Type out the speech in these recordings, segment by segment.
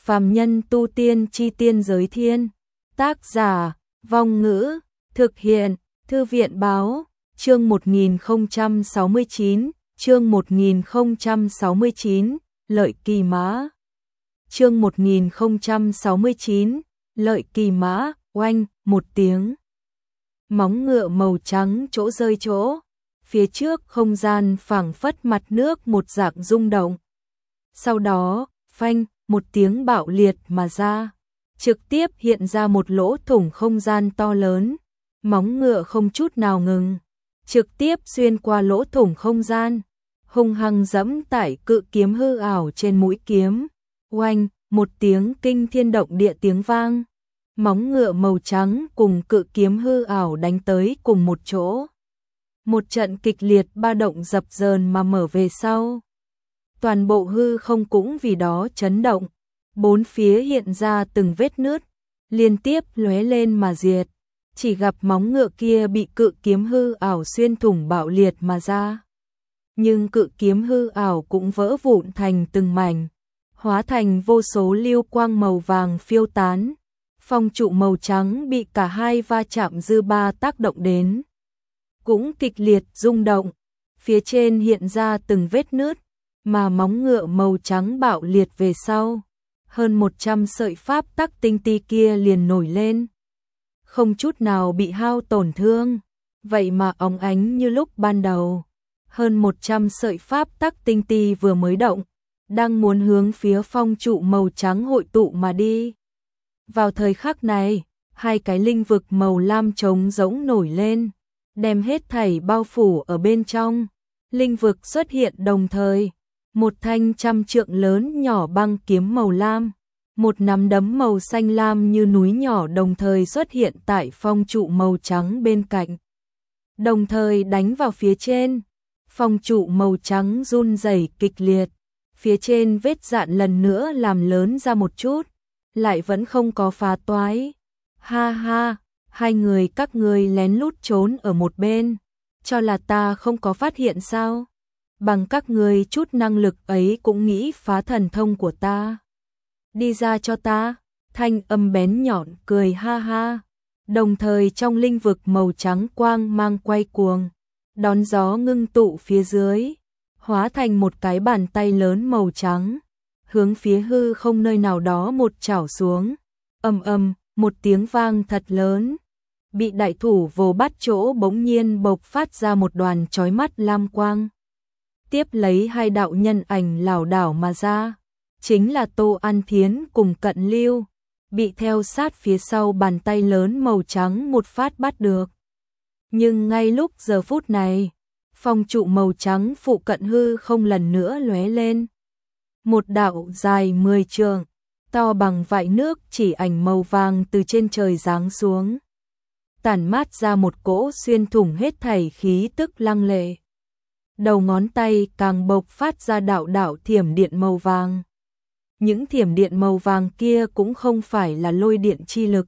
Phàm nhân tu tiên chi tiên giới thiên. Tác giả, Vong Ngữ, thực hiện, Thư viện báo, chương 1069, chương 1069, lợi kỳ mã. Chương 1069, lợi kỳ mã, oanh, một tiếng. Móng ngựa màu trắng chỗ rơi chỗ, phía trước không gian phảng phất mặt nước một dạng rung động. Sau đó, phanh, một tiếng bạo liệt mà ra, trực tiếp hiện ra một lỗ thủng không gian to lớn, móng ngựa không chút nào ngừng, trực tiếp xuyên qua lỗ thủng không gian, hung hăng giẫm tại cự kiếm hư ảo trên mũi kiếm. Oanh, một tiếng kinh thiên động địa tiếng vang. Móng ngựa màu trắng cùng cự kiếm hư ảo đánh tới cùng một chỗ. Một trận kịch liệt ba động dập dờn mà mở về sau. Toàn bộ hư không cũng vì đó chấn động, bốn phía hiện ra từng vết nứt, liên tiếp lóe lên mà diệt. Chỉ gặp móng ngựa kia bị cự kiếm hư ảo xuyên thủng bạo liệt mà ra. Nhưng cự kiếm hư ảo cũng vỡ vụn thành từng mảnh, hóa thành vô số lưu quang màu vàng phiêu tán. Phong trụ màu trắng bị cả hai va chạm dư ba tác động đến, cũng kịch liệt rung động, phía trên hiện ra từng vết nứt, mà móng ngựa màu trắng bạo liệt về sau, hơn 100 sợi pháp tắc tinh ti kia liền nổi lên, không chút nào bị hao tổn thương, vậy mà óng ánh như lúc ban đầu. Hơn 100 sợi pháp tắc tinh ti vừa mới động, đang muốn hướng phía phong trụ màu trắng hội tụ mà đi. Vào thời khắc này, hai cái linh vực màu lam trống rỗng nổi lên, đem hết thảy bao phủ ở bên trong. Linh vực xuất hiện đồng thời, một thanh 100 trượng lớn nhỏ băng kiếm màu lam, một nắm đấm màu xanh lam như núi nhỏ đồng thời xuất hiện tại phong trụ màu trắng bên cạnh. Đồng thời đánh vào phía trên, phong trụ màu trắng run rẩy kịch liệt, phía trên vết dạn lần nữa làm lớn ra một chút, lại vẫn không có phá toái. Ha ha, hai người các ngươi lén lút trốn ở một bên, cho là ta không có phát hiện sao? Bằng các ngươi chút năng lực ấy cũng nghĩ phá thần thông của ta. Đi ra cho ta, thanh âm bén nhọn cười ha ha. Đồng thời trong linh vực màu trắng quang mang quay cuồng, đón gió ngưng tụ phía dưới, hóa thành một cái bàn tay lớn màu trắng, hướng phía hư không nơi nào đó một chảo xuống. Ầm ầm, một tiếng vang thật lớn, bị đại thủ vồ bắt chỗ bỗng nhiên bộc phát ra một đoàn chói mắt lam quang. Tiếp lấy hai đạo nhân ảnh lảo đảo mà ra, chính là Tô An Thiến cùng Cận Lưu, bị theo sát phía sau bàn tay lớn màu trắng một phát bắt được. Nhưng ngay lúc giờ phút này, phong trụ màu trắng phụ cận hư không lần nữa lóe lên. Một đạo dài 10 trượng, to bằng vại nước chỉ ảnh màu vàng từ trên trời giáng xuống, tản mát ra một cỗ xuyên thủng hết thảy khí tức lăng lệ. Đầu ngón tay càng bộc phát ra đạo đạo thiểm điện màu vàng. Những thiểm điện màu vàng kia cũng không phải là lôi điện chi lực,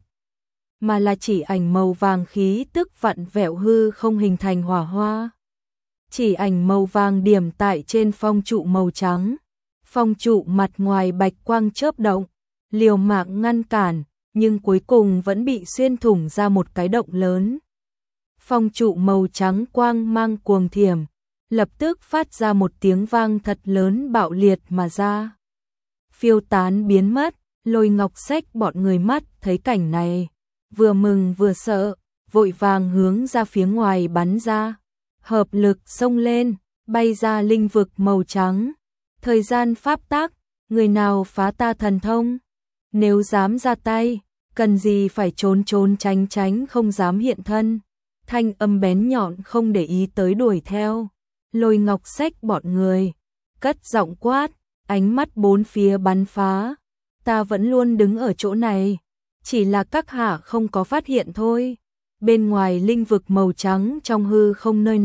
mà là chỉ ảnh màu vàng khí tức vặn vẹo hư không hình thành hỏa hoa. Chỉ ảnh màu vàng điểm tại trên phong trụ màu trắng. Phong trụ mặt ngoài bạch quang chớp động, liều mạng ngăn cản, nhưng cuối cùng vẫn bị xuyên thủng ra một cái động lớn. Phong trụ màu trắng quang mang cuồng thiểm, lập tức phát ra một tiếng vang thật lớn bạo liệt mà ra. Phiêu tán biến mất, Lôi Ngọc Sách bọn người mắt thấy cảnh này, vừa mừng vừa sợ, vội vàng hướng ra phía ngoài bắn ra. Hợp lực xông lên, bay ra linh vực màu trắng. Thời gian pháp tắc, người nào phá ta thần thông? Nếu dám ra tay, cần gì phải trốn trốn tránh tránh không dám hiện thân. Thanh âm bén nhọn không để ý tới đuổi theo. Lôi Ngọc Sách bọn người, cất giọng quát, ánh mắt bốn phía bắn phá. Ta vẫn luôn đứng ở chỗ này, chỉ là các hạ không có phát hiện thôi. Bên ngoài linh vực màu trắng trong hư không nơi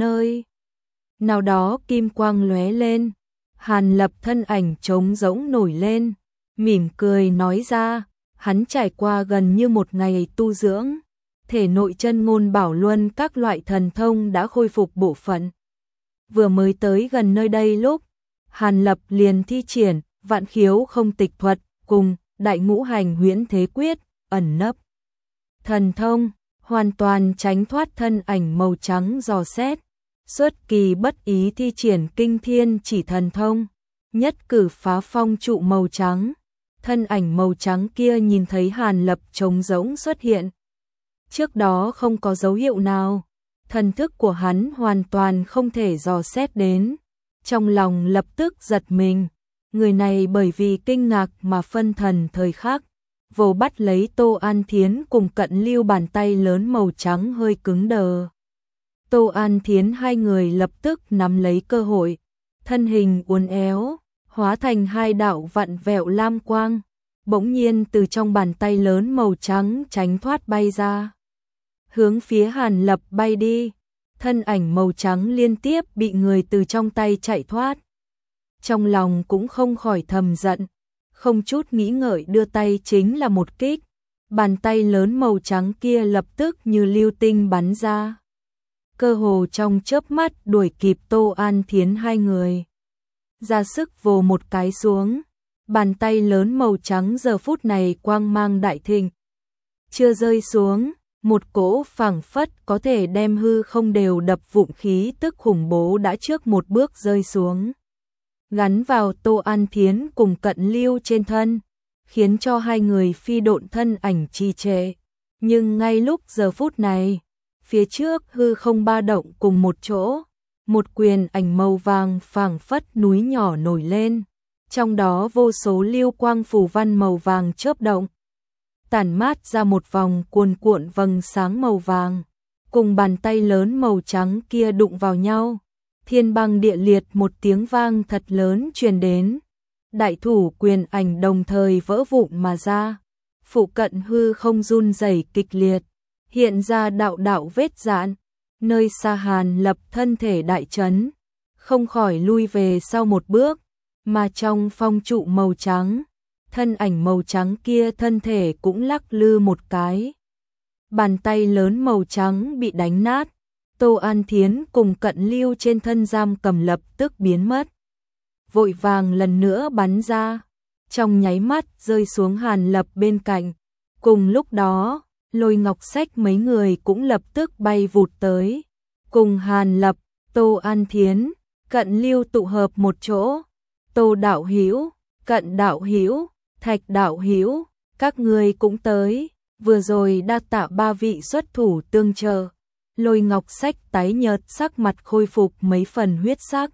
nào đó kim quang lóe lên. Hàn Lập thân ảnh trống rỗng nổi lên, mỉm cười nói ra, hắn trải qua gần như một ngày tu dưỡng, thể nội chân ngôn bảo luân các loại thần thông đã khôi phục bộ phận. Vừa mới tới gần nơi đây lúc, Hàn Lập liền thi triển vạn khiếu không tịch thuật, cùng Đại Ngũ Hành Huyễn Thế Quyết, ẩn nấp thần thông, hoàn toàn tránh thoát thân ảnh màu trắng dò xét, xuất kỳ bất ý thi triển kinh thiên chỉ thần thông, nhất cử phá phong trụ màu trắng. Thân ảnh màu trắng kia nhìn thấy Hàn Lập trống rỗng xuất hiện. Trước đó không có dấu hiệu nào, thần thức của hắn hoàn toàn không thể dò xét đến. Trong lòng lập tức giật mình, người này bởi vì kinh ngạc mà phân thần thời khắc, vồ bắt lấy Tô An Thiến cùng Cận Lưu, bàn tay lớn màu trắng hơi cứng đờ. Tô An Thiến hai người lập tức nắm lấy cơ hội, thân hình uốn éo, hóa thành hai đạo vặn vẹo lam quang, bỗng nhiên từ trong bàn tay lớn màu trắng tránh thoát bay ra, hướng phía Hàn Lập bay đi. Thân ảnh màu trắng liên tiếp bị người từ trong tay chạy thoát. Trong lòng cũng không khỏi thầm giận, không chút nghĩ ngợi đưa tay chính là một kích. Bàn tay lớn màu trắng kia lập tức như lưu tinh bắn ra, cơ hồ trong chớp mắt đuổi kịp Tô An Thiến hai người. Ra sức vồ một cái xuống, bàn tay lớn màu trắng giờ phút này quang mang đại thịnh. Chưa rơi xuống, một cỗ phảng phất có thể đem hư không đều đập vụn khí tức khủng bố đã trước một bước rơi xuống, gắn vào Tô An Thiến cùng Cận Lưu trên thân, khiến cho hai người phi độn thân ảnh trì trệ. Nhưng ngay lúc giờ phút này, phía trước hư không ba động cùng một chỗ, một quyền ảnh màu vàng phảng phất núi nhỏ nổi lên, trong đó vô số lưu quang phù văn màu vàng chớp động, tản mát ra một vòng cuồn cuộn vầng sáng màu vàng, cùng bàn tay lớn màu trắng kia đụng vào nhau. Thiên băng địa liệt, một tiếng vang thật lớn truyền đến. Đại thủ quyền ảnh đồng thời vỡ vụn mà ra. Phụ cận hư không run rẩy kịch liệt, hiện ra đạo đạo vết rạn. Nơi xa Hàn Lập thân thể đại chấn, không khỏi lui về sau một bước, mà trong phong trụ màu trắng, thân ảnh màu trắng kia thân thể cũng lắc lư một cái. Bàn tay lớn màu trắng bị đánh nát, Tô An Thiến cùng Cận Lưu trên thân giam cầm lập tức biến mất. Vội vàng lần nữa bắn ra, trong nháy mắt rơi xuống Hàn Lập bên cạnh. Cùng lúc đó, Lôi Ngọc Sách mấy người cũng lập tức bay vụt tới, cùng Hàn Lập, Tô An Thiến, Cận Lưu tụ hợp một chỗ. Tô đạo hữu, Cận đạo hữu, Thạch đạo hữu, các ngươi cũng tới, vừa rồi đa tạ ba vị xuất thủ tương trợ. Lôi Ngọc Sách tái nhợt, sắc mặt khôi phục mấy phần huyết sắc,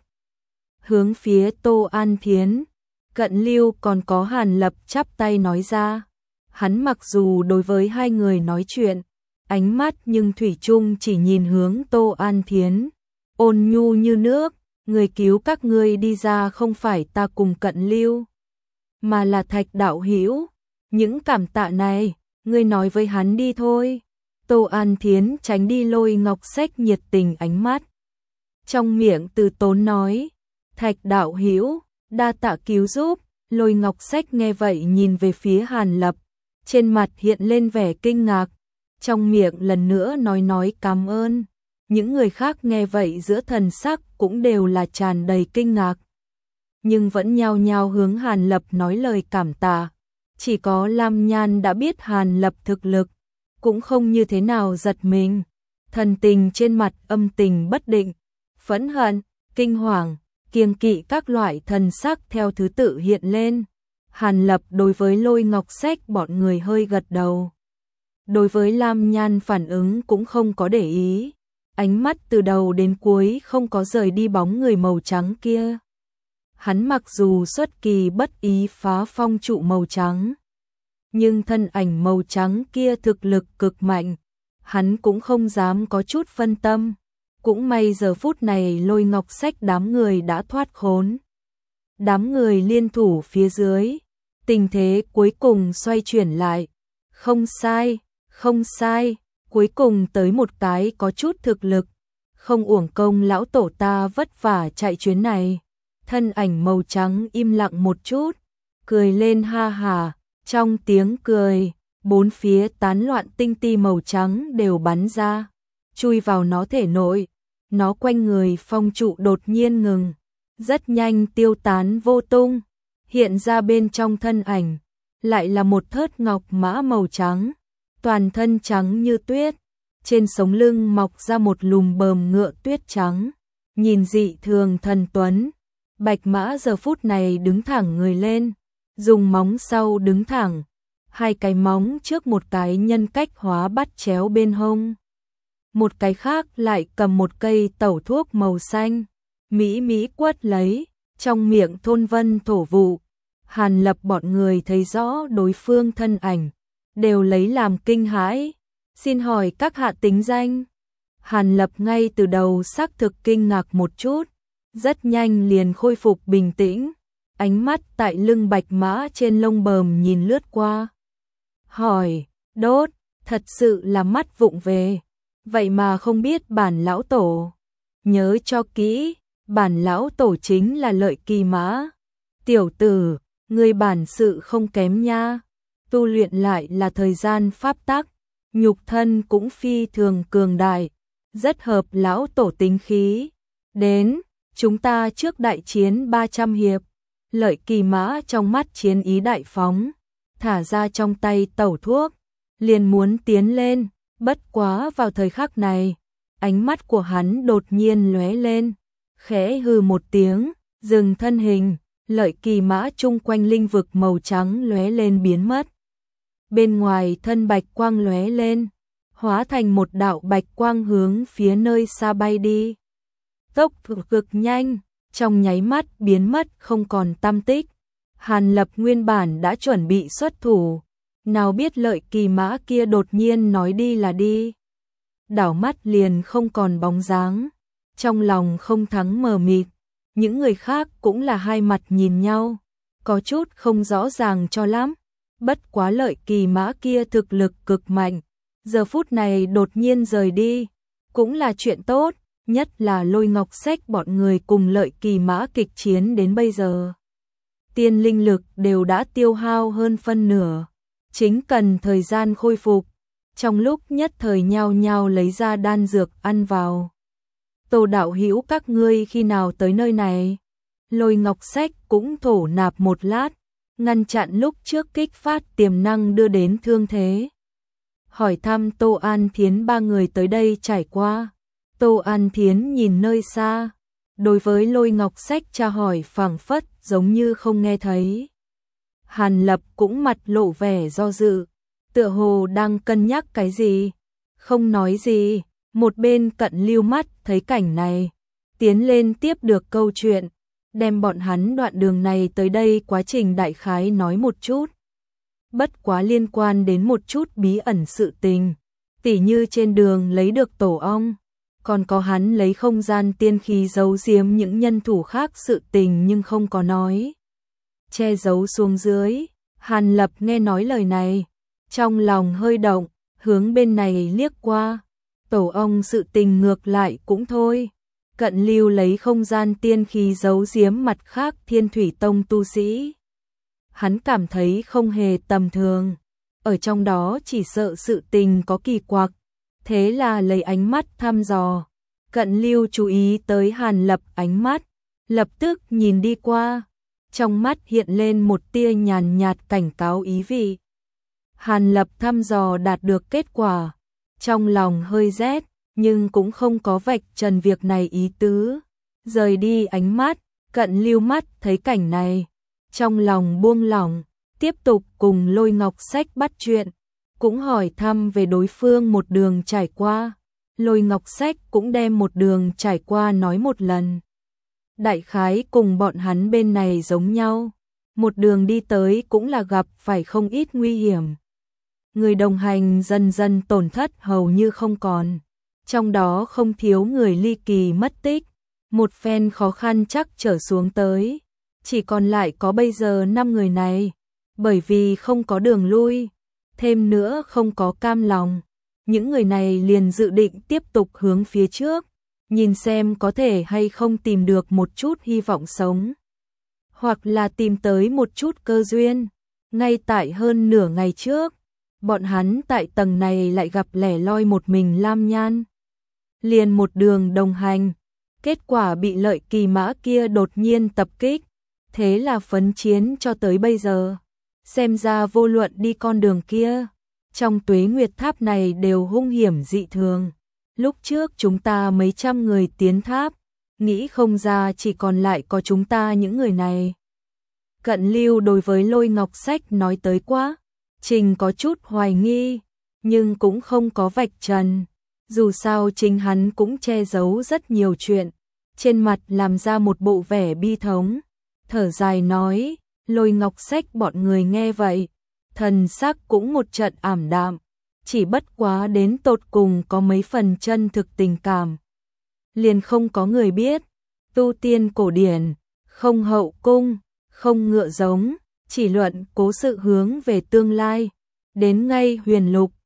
hướng phía Tô An Thiến, Cận Lưu còn có Hàn Lập chắp tay nói ra. Hắn mặc dù đối với hai người nói chuyện, ánh mắt nhưng thủy chung chỉ nhìn hướng Tô An Thiến, ôn nhu như nước. Người cứu các ngươi đi ra không phải ta cùng Cận Lưu, mà là Thạch đạo hữu. Những cảm tạ này, ngươi nói với hắn đi thôi. Tô An Thiến tránh đi Lôi Ngọc Sách nhiệt tình ánh mắt, trong miệng từ tốn nói, Thạch đạo hữu, đa tạ cứu giúp. Lôi Ngọc Sách nghe vậy nhìn về phía Hàn Lập, trên mặt hiện lên vẻ kinh ngạc, trong miệng lần nữa nói cảm ơn. Những người khác nghe vậy giữa thần sắc cũng đều là tràn đầy kinh ngạc, nhưng vẫn nhao nhao hướng Hàn Lập nói lời cảm tạ. Chỉ có Lam Nhan đã biết Hàn Lập thực lực, cũng không như thế nào giật mình, thần tình trên mặt âm tình bất định, phẫn hận, kinh hoàng, kiêng kỵ các loại thần sắc theo thứ tự hiện lên. Hàn Lập đối với Lôi Ngọc Sách bọn người hơi gật đầu, đối với Lam Nhan phản ứng cũng không có để ý, ánh mắt từ đầu đến cuối không có rời đi bóng người màu trắng kia. Hắn mặc dù xuất kỳ bất ý phá phong trụ màu trắng, nhưng thân ảnh màu trắng kia thực lực cực mạnh, hắn cũng không dám có chút phân tâm. Cũng may giờ phút này Lôi Ngọc Sách đám người đã thoát khốn. Đám người liên thủ phía dưới, tình thế cuối cùng xoay chuyển lại. Không sai, không sai, cuối cùng tới một cái có chút thực lực, không uổng công lão tổ ta vất vả chạy chuyến này. Thân ảnh màu trắng im lặng một chút, cười lên ha hà, trong tiếng cười, bốn phía tán loạn tinh ti màu trắng đều bắn ra, chui vào nó thể nội. Nó quanh người phong trụ đột nhiên ngừng, rất nhanh tiêu tán vô tung, hiện ra bên trong thân ảnh, lại là một thớt ngọc mã màu trắng, toàn thân trắng như tuyết, trên sống lưng mọc ra một lùm bờm ngựa tuyết trắng, nhìn dị thường thần tuấn. Bạch mã giờ phút này đứng thẳng người lên, dùng móng sau đứng thẳng, hai cái móng trước một cái nhân cách hóa bắt chéo bên hông, một cái khác lại cầm một cây tẩu thuốc màu xanh, mỹ mỹ quất lấy, trong miệng thôn vân thổ vụ. Hàn Lập bọn người thấy rõ đối phương thân ảnh, đều lấy làm kinh hãi. Xin hỏi các hạ tính danh? Hàn Lập ngay từ đầu xác thực kinh ngạc một chút, rất nhanh liền khôi phục bình tĩnh, ánh mắt tại lưng bạch mã trên lông bờm nhìn lướt qua. Hỏi, đốt, thật sự là mắt vụng về, vậy mà không biết bản lão tổ. Nhớ cho kỹ, bản lão tổ chính là Lợi Kỳ Mã. Tiểu tử, người bản sự không kém nha, tu luyện lại là thời gian pháp tắc, nhục thân cũng phi thường cường đại, rất hợp lão tổ tính khí. Đến, chúng ta trước đại chiến 300 hiệp. Lợi Kỳ Mã trong mắt chiến ý đại phóng, thả ra trong tay tẩu thuốc, liền muốn tiến lên, bất quá vào thời khắc này, ánh mắt của hắn đột nhiên lóe lên, khẽ hừ một tiếng, dừng thân hình. Lợi Kỳ Mã chung quanh linh vực màu trắng lóe lên biến mất. Bên ngoài thân bạch quang lóe lên, hóa thành một đạo bạch quang hướng phía nơi xa bay đi. Tốc độ cực nhanh, trong nháy mắt biến mất không còn tăm tích. Hàn Lập nguyên bản đã chuẩn bị xuất thủ, nào biết Lợi Kỳ Mã kia đột nhiên nói đi là đi. Đảo mắt liền không còn bóng dáng, trong lòng không thắng mờ mịt. Những người khác cũng là hai mặt nhìn nhau, có chút không rõ ràng cho lắm. Bất quá Lợi Kỳ Mã kia thực lực cực mạnh, giờ phút này đột nhiên rời đi, cũng là chuyện tốt, nhất là Lôi Ngọc Sách bọn người cùng Lợi Kỳ Mã kịch chiến đến bây giờ. Tiên linh lực đều đã tiêu hao hơn phân nửa, chính cần thời gian khôi phục, trong lúc nhất thời nhao nhao lấy ra đan dược ăn vào. Tô đạo hữu các ngươi khi nào tới nơi này? Lôi Ngọc Sách cũng thổ nạp một lát, ngăn chặn lúc trước kích phát tiềm năng đưa đến thương thế. Hỏi thăm Tô An Thiến ba người tới đây trải qua. Tô An Thiến nhìn nơi xa, đối với Lôi Ngọc Sách tra hỏi phảng phất giống như không nghe thấy. Hàn Lập cũng mặt lộ vẻ do dự, tựa hồ đang cân nhắc cái gì, không nói gì. Một bên Cận Lưu mắt thấy cảnh này, tiến lên tiếp được câu chuyện, đem bọn hắn đoạn đường này tới đây quá trình đại khái nói một chút. Bất quá liên quan đến một chút bí ẩn sự tình, tỉ như trên đường lấy được tổ ong, còn có hắn lấy không gian tiên khí giấu giếm những nhân thủ khác sự tình nhưng không có nói. Che giấu xuống dưới, Hàn Lập nghe nói lời này, trong lòng hơi động, hướng bên này liếc qua. Tổ ong sự tình ngược lại cũng thôi. Cận Lưu lấy không gian tiên khí giấu giếm mặt khác Thiên Thủy Tông tu sĩ. Hắn cảm thấy không hề tầm thường. Ở trong đó chỉ sợ sự tình có kỳ quặc. Thế là lấy ánh mắt thăm dò. Cận Lưu chú ý tới Hàn Lập ánh mắt, lập tức nhìn đi qua. Trong mắt hiện lên một tia nhàn nhạt cảnh cáo ý vị. Hàn Lập thăm dò đạt được kết quả. Trong lòng hơi rét, nhưng cũng không có vạch trần việc này ý tứ. Rời đi ánh mắt, Cận Lưu mắt thấy cảnh này, trong lòng buông lỏng, tiếp tục cùng Lôi Ngọc Sách bắt chuyện, cũng hỏi thăm về đối phương một đường trải qua. Lôi Ngọc Sách cũng đem một đường trải qua nói một lần. Đại khái cùng bọn hắn bên này giống nhau, một đường đi tới cũng là gặp phải không ít nguy hiểm. Người đồng hành dần dần tổn thất hầu như không còn, trong đó không thiếu người ly kỳ mất tích, một phen khó khăn chắc trở xuống tới, chỉ còn lại có bây giờ 5 người này, bởi vì không có đường lui, thêm nữa không có cam lòng, những người này liền dự định tiếp tục hướng phía trước, nhìn xem có thể hay không tìm được một chút hy vọng sống, hoặc là tìm tới một chút cơ duyên. Ngay tại hơn nửa ngày trước, bọn hắn tại tầng này lại gặp lẻ loi một mình Lam Nhan. Liền một đường đồng hành, kết quả bị Lợi Kỳ Mã kia đột nhiên tập kích, thế là phấn chiến cho tới bây giờ. xem ra vô luận đi con đường kia, trong Tuế Nguyệt Tháp này đều hung hiểm dị thường. Lúc trước chúng ta mấy trăm người tiến tháp, nghĩ không ra chỉ còn lại có chúng ta những người này. Cận Lưu đối với Lôi Ngọc Sách nói tới quá, Trình có chút hoài nghi, nhưng cũng không có vạch trần. Dù sao chính hắn cũng che giấu rất nhiều chuyện, trên mặt làm ra một bộ vẻ bi thống, thở dài nói, Lôi Ngọc Sách bọn người nghe vậy, thần sắc cũng một trận ảm đạm, chỉ bất quá đến tột cùng có mấy phần chân thực tình cảm. Liền không có người biết, tu tiên cổ điển, không hậu cung, không ngựa giống, chỉ luận cố sự hướng về tương lai, đến ngay huyền lục,